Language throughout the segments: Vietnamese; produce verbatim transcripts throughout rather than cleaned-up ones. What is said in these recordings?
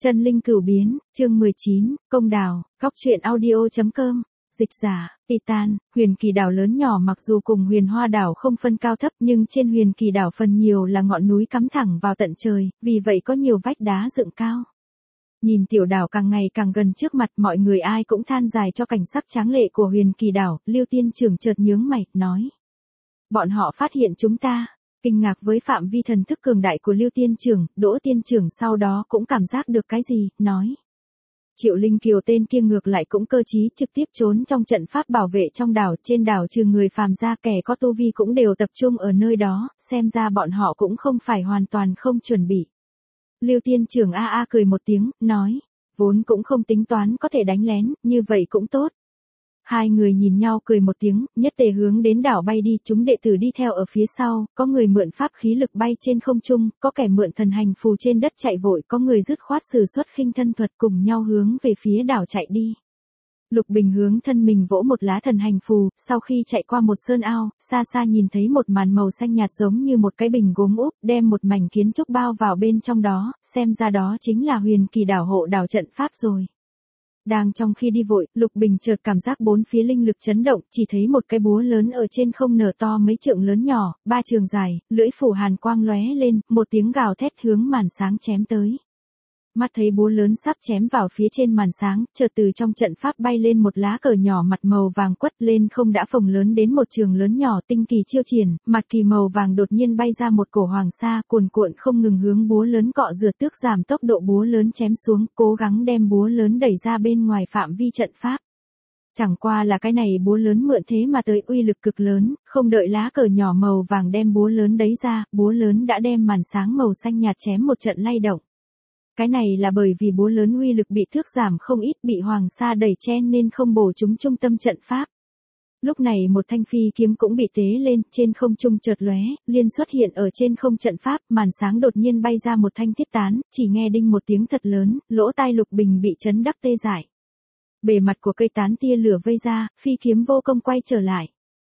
Chân linh cửu biến, chương mười chín, công đảo, góc truyện audio.com, dịch giả, Titan, huyền kỳ đảo lớn nhỏ mặc dù cùng huyền hoa đảo không phân cao thấp nhưng trên huyền kỳ đảo phần nhiều là ngọn núi cắm thẳng vào tận trời, vì vậy có nhiều vách đá dựng cao. Nhìn tiểu đảo càng ngày càng gần trước mặt, mọi người ai cũng than dài cho cảnh sắc tráng lệ của huyền kỳ đảo. Lưu Tiên Trưởng chợt nhướng mày, nói. Bọn họ phát hiện chúng ta. Kinh ngạc với phạm vi thần thức cường đại của Lưu Tiên Trưởng, Đỗ Tiên Trưởng sau đó cũng cảm giác được cái gì, nói. Triệu Linh Kiều tên kia ngược lại cũng cơ trí, trực tiếp trốn trong trận pháp bảo vệ trong đảo. Trên đảo trừ người phàm ra, kẻ có tu vi cũng đều tập trung ở nơi đó, xem ra bọn họ cũng không phải hoàn toàn không chuẩn bị. Lưu Tiên Trưởng a a cười một tiếng, nói, vốn cũng không tính toán có thể đánh lén, như vậy cũng tốt. Hai người nhìn nhau cười một tiếng, nhất tề hướng đến đảo bay đi, chúng đệ tử đi theo ở phía sau, có người mượn pháp khí lực bay trên không trung, có kẻ mượn thần hành phù trên đất chạy vội, có người dứt khoát sử xuất khinh thân thuật cùng nhau hướng về phía đảo chạy đi. Lục Bình hướng thân mình vỗ một lá thần hành phù, sau khi chạy qua một sơn ao, xa xa nhìn thấy một màn màu xanh nhạt giống như một cái bình gốm úp, đem một mảnh kiến trúc bao vào bên trong đó, xem ra đó chính là huyền kỳ đảo hộ đảo trận pháp rồi. Đang trong khi đi vội, Lục Bình chợt cảm giác bốn phía linh lực chấn động, chỉ thấy một cái búa lớn ở trên không nở to mấy trượng lớn nhỏ, ba trường dài, lưỡi phủ hàn quang lóe lên, một tiếng gào thét hướng màn sáng chém tới. Mắt thấy búa lớn sắp chém vào phía trên màn sáng, chợt từ trong trận pháp bay lên một lá cờ nhỏ mặt màu vàng quất lên không đã phồng lớn đến một trường lớn nhỏ, tinh kỳ chiêu triển, mặt kỳ màu vàng đột nhiên bay ra một cổ hoàng sa, cuồn cuộn không ngừng hướng búa lớn cọ rửa, tước giảm tốc độ búa lớn chém xuống, cố gắng đem búa lớn đẩy ra bên ngoài phạm vi trận pháp. Chẳng qua là cái này búa lớn mượn thế mà tới uy lực cực lớn, không đợi lá cờ nhỏ màu vàng đem búa lớn đấy ra, búa lớn đã đem màn sáng màu xanh nhạt chém một trận lay động. Cái này là bởi vì búa lớn uy lực bị thước giảm không ít, bị hoàng sa đẩy chen nên không bổ trúng trung tâm trận pháp. Lúc này một thanh phi kiếm cũng bị tế lên, trên không trung chợt lóe, liên xuất hiện ở trên không trận pháp, màn sáng đột nhiên bay ra một thanh thiết tán, chỉ nghe đinh một tiếng thật lớn, lỗ tai Lục Bình bị chấn đắc tê dại. Bề mặt của cây tán tia lửa vây ra, phi kiếm vô công quay trở lại.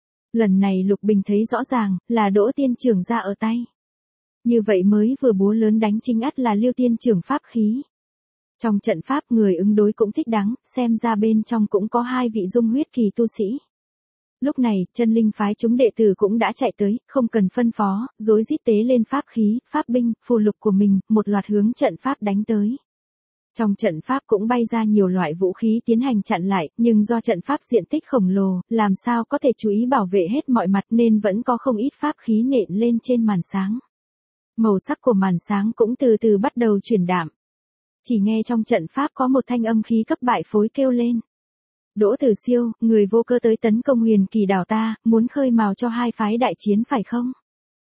Lần này Lục Bình thấy rõ ràng, là Đỗ Tiên Trưởng ra ở tay. Như vậy mới vừa búa lớn đánh chính ắt là Lưu Tiên Trưởng pháp khí. Trong trận pháp người ứng đối cũng thích đáng, xem ra bên trong cũng có hai vị dung huyết kỳ tu sĩ. Lúc này, chân linh phái chúng đệ tử cũng đã chạy tới, không cần phân phó, rối rít tế lên pháp khí, pháp binh, phù lục của mình, một loạt hướng trận pháp đánh tới. Trong trận pháp cũng bay ra nhiều loại vũ khí tiến hành chặn lại, nhưng do trận pháp diện tích khổng lồ, làm sao có thể chú ý bảo vệ hết mọi mặt nên vẫn có không ít pháp khí nện lên trên màn sáng. Màu sắc của màn sáng cũng từ từ bắt đầu chuyển đạm. Chỉ nghe trong trận pháp có một thanh âm khí cấp bại phối kêu lên. Đỗ Tử Siêu, người vô cơ tới tấn công huyền kỳ đảo ta, muốn khơi mào cho hai phái đại chiến phải không?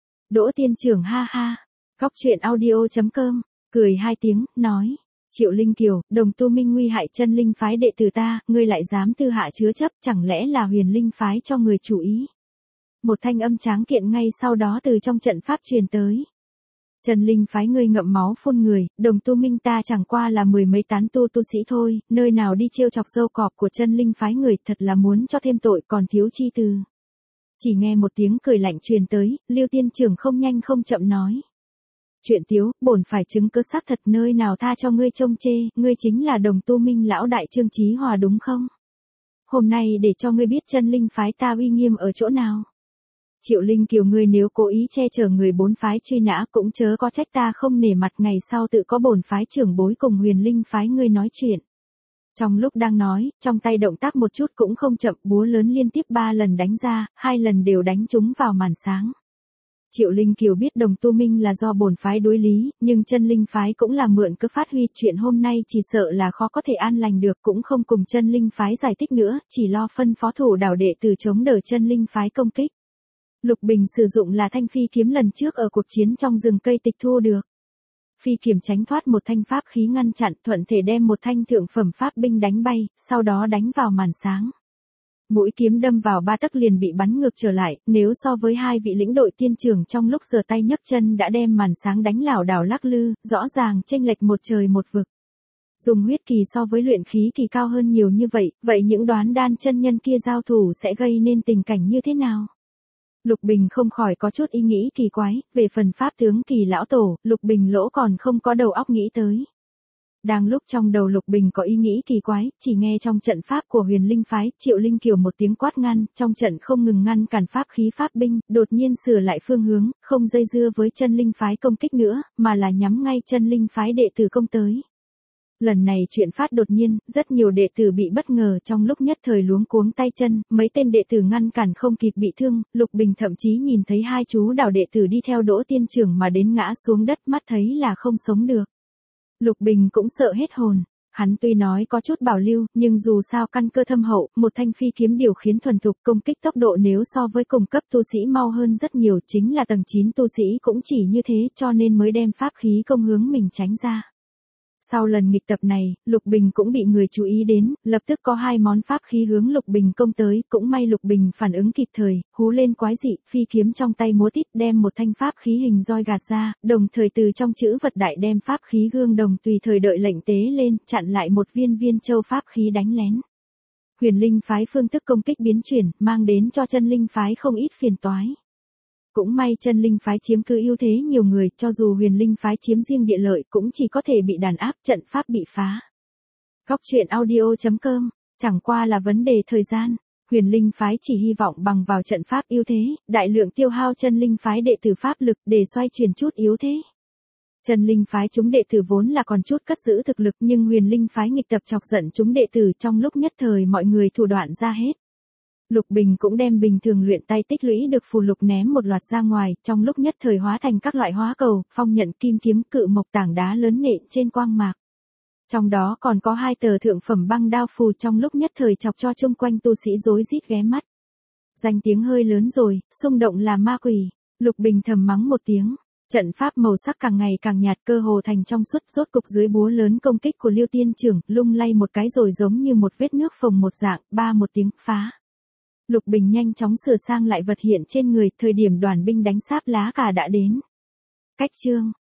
Đỗ Tiên Trưởng ha ha. Góc truyện audio.com, cười hai tiếng, nói. Triệu Linh Kiều, đồng tu minh nguy hại chân linh phái đệ tử ta, ngươi lại dám tư hạ chứa chấp, chẳng lẽ là huyền linh phái cho người chủ ý? Một thanh âm tráng kiện ngay sau đó từ trong trận pháp truyền tới. Chân linh phái ngươi ngậm máu phun người, đồng tu minh ta chẳng qua là mười mấy tán tu tu sĩ thôi, nơi nào đi trêu chọc dâu cọp của chân linh phái người, thật là muốn cho thêm tội còn thiếu chi từ. Chỉ nghe một tiếng cười lạnh truyền tới, Lưu Tiên Trưởng không nhanh không chậm nói. Chuyện tiếu, bổn phải chứng cứ xác thật, nơi nào tha cho ngươi trông chê, ngươi chính là đồng tu minh lão đại Trương Chí Hòa đúng không? Hôm nay để cho ngươi biết chân linh phái ta uy nghiêm ở chỗ nào. Triệu Linh Kiều, ngươi nếu cố ý che chở người bốn phái truy nã cũng chớ có trách ta không nể mặt, ngày sau tự có bổn phái trưởng bối cùng huyền linh phái ngươi nói chuyện. Trong lúc đang nói, trong tay động tác một chút cũng không chậm, búa lớn liên tiếp ba lần đánh ra, hai lần đều đánh trúng vào màn sáng. Triệu Linh Kiều biết đồng tu minh là do bổn phái đối lý, nhưng chân linh phái cũng là mượn cơ phát huy, chuyện hôm nay chỉ sợ là khó có thể an lành được, cũng không cùng chân linh phái giải thích nữa, chỉ lo phân phó thủ đảo đệ tử chống đỡ chân linh phái công kích. Lục Bình sử dụng là thanh phi kiếm lần trước ở cuộc chiến trong rừng cây tịch thu được. Phi kiếm tránh thoát một thanh pháp khí ngăn chặn, thuận thể đem một thanh thượng phẩm pháp binh đánh bay, sau đó đánh vào màn sáng. Mũi kiếm đâm vào ba tấc liền bị bắn ngược trở lại, nếu so với hai vị lĩnh đội tiên trưởng trong lúc giơ tay nhấc chân đã đem màn sáng đánh lảo đảo lắc lư, rõ ràng chênh lệch một trời một vực. Dùng huyết kỳ so với luyện khí kỳ cao hơn nhiều như vậy, vậy những đoán đan chân nhân kia giao thủ sẽ gây nên tình cảnh như thế nào? Lục Bình không khỏi có chút ý nghĩ kỳ quái, về phần pháp tướng kỳ lão tổ, Lục Bình lỗ còn không có đầu óc nghĩ tới. Đang lúc trong đầu Lục Bình có ý nghĩ kỳ quái, chỉ nghe trong trận pháp của Huyền Linh phái, Triệu Linh Kiều một tiếng quát ngăn, trong trận không ngừng ngăn cản pháp khí pháp binh, đột nhiên sửa lại phương hướng, không dây dưa với chân linh phái công kích nữa, mà là nhắm ngay chân linh phái đệ tử công tới. Lần này chuyện phát đột nhiên, rất nhiều đệ tử bị bất ngờ trong lúc nhất thời luống cuống tay chân, mấy tên đệ tử ngăn cản không kịp bị thương, Lục Bình thậm chí nhìn thấy hai chú đào đệ tử đi theo Đỗ Tiên Trưởng mà đến ngã xuống đất, mắt thấy là không sống được. Lục Bình cũng sợ hết hồn. Hắn tuy nói có chút bảo lưu, nhưng dù sao căn cơ thâm hậu, một thanh phi kiếm điều khiến thuần thục, công kích tốc độ nếu so với cùng cấp tu sĩ mau hơn rất nhiều, chính là tầng chín tu sĩ cũng chỉ như thế, cho nên mới đem pháp khí công hướng mình tránh ra. Sau lần nghịch tập này, Lục Bình cũng bị người chú ý đến, lập tức có hai món pháp khí hướng Lục Bình công tới, cũng may Lục Bình phản ứng kịp thời, hú lên quái dị, phi kiếm trong tay múa tít đem một thanh pháp khí hình roi gạt ra, đồng thời từ trong chữ vật đại đem pháp khí gương đồng tùy thời đợi lệnh tế lên, chặn lại một viên viên châu pháp khí đánh lén. Huyền Linh phái phương thức công kích biến chuyển, mang đến cho chân linh phái không ít phiền toái. Cũng may chân linh phái chiếm cứ ưu thế nhiều người, cho dù huyền linh phái chiếm riêng địa lợi cũng chỉ có thể bị đàn áp, trận pháp bị phá. Góc truyện audio chấm com, chẳng qua là vấn đề thời gian. Huyền linh phái chỉ hy vọng bằng vào trận pháp ưu thế, đại lượng tiêu hao chân linh phái đệ tử pháp lực để xoay chuyển chút yếu thế. Chân linh phái chúng đệ tử vốn là còn chút cất giữ thực lực, nhưng huyền linh phái nghịch tập chọc giận chúng đệ tử, trong lúc nhất thời mọi người thủ đoạn ra hết. Lục Bình cũng đem bình thường luyện tay tích lũy được phù lục ném một loạt ra ngoài, trong lúc nhất thời hóa thành các loại hóa cầu, phong nhận, kim kiếm, cự mộc, tảng đá lớn nện trên quang mạc. Trong đó còn có hai tờ thượng phẩm băng đao phù, trong lúc nhất thời chọc cho chung quanh tu sĩ rối rít ghé mắt. Danh tiếng hơi lớn rồi, xung động là ma quỷ. Lục Bình thầm mắng một tiếng. Trận pháp màu sắc càng ngày càng nhạt, cơ hồ thành trong suốt, rốt cục dưới búa lớn công kích của Liêu Tiên Trưởng, lung lay một cái rồi giống như một vết nước phồng một dạng, ba một tiếng phá. Lục Bình nhanh chóng sửa sang lại vật hiện trên người, thời điểm đoàn binh đánh sáp lá cà đã đến. Cách chương